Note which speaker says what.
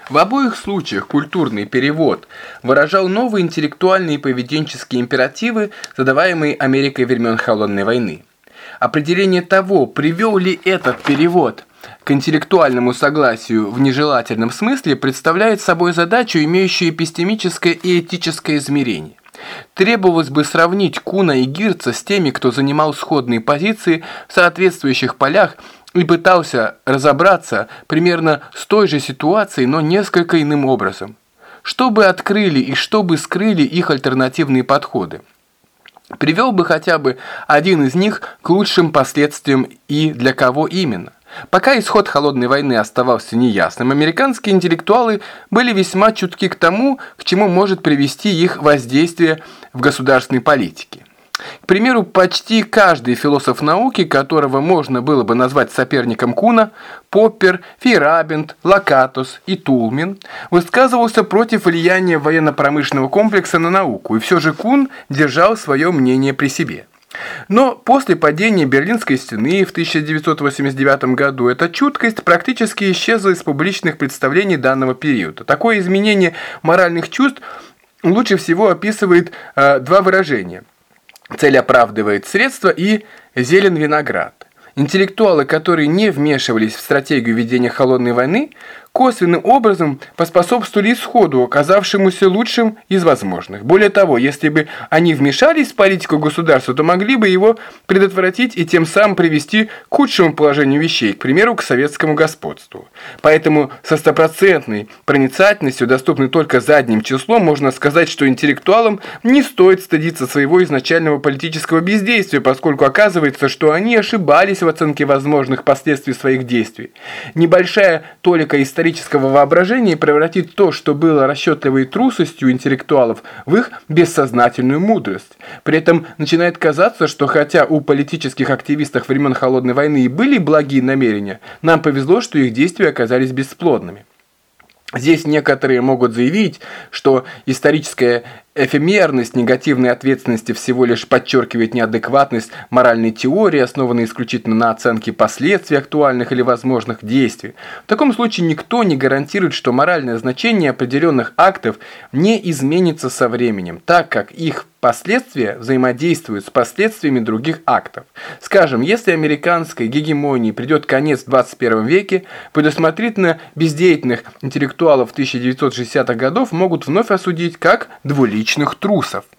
Speaker 1: В обоих случаях культурный перевод выражал новые интеллектуальные и поведенческие императивы, задаваемые Америкой времен Холодной войны. Определение того, привел ли этот перевод к интеллектуальному согласию в нежелательном смысле, представляет собой задачу, имеющую эпистемическое и этическое измерение. Требовалось бы сравнить Куна и Гирца с теми, кто занимал сходные позиции в соответствующих полях и пытался разобраться примерно с той же ситуацией, но несколько иным образом. Что бы открыли и что бы скрыли их альтернативные подходы? Привел бы хотя бы один из них к лучшим последствиям и для кого именно? Пока исход Холодной войны оставался неясным, американские интеллектуалы были весьма чутки к тому, к чему может привести их воздействие в государственной политике. К примеру, почти каждый философ науки, которого можно было бы назвать соперником Куна, Поппер, Фейерабенд, Лакатус и Тулмин, высказывался против влияния военно-промышленного комплекса на науку, и все же Кун держал свое мнение при себе. Но после падения Берлинской стены в 1989 году эта чуткость практически исчезла из публичных представлений данного периода. Такое изменение моральных чувств лучше всего описывает два выражения: «Цель оправдывает средства» и «зелен виноград». Интеллектуалы, которые не вмешивались в стратегию ведения Холодной войны, косвенным образом поспособствовали исходу, оказавшемуся лучшим из возможных. Более того, если бы они вмешались в политику государства, то могли бы его предотвратить и тем самым привести к худшему положению вещей, к примеру, к советскому господству. Поэтому со стопроцентной проницательностью, доступной только задним числом, можно сказать, что интеллектуалам не стоит стыдиться своего изначального политического бездействия, поскольку оказывается, что они ошибались в оценке возможных последствий своих действий. Небольшая толика исторического воображения превратит то, что было расчетливой трусостью интеллектуалов, в их бессознательную мудрость. При этом начинает казаться, что хотя у политических активистов времен Холодной войны и были благие намерения, нам повезло, что их действия оказались бесплодными. Здесь некоторые могут заявить, что историческая эфемерность негативной ответственности всего лишь подчеркивает неадекватность моральной теории, основанной исключительно на оценке последствий актуальных или возможных действий. В таком случае никто не гарантирует, что моральное значение определенных актов не изменится со временем, так как их последствия взаимодействуют с последствиями других актов. Скажем, если американской гегемонии придет конец в 21 веке, предусмотрительно бездеятельных интеллектуалов 1960-х годов могут вновь осудить как двуличных трусов.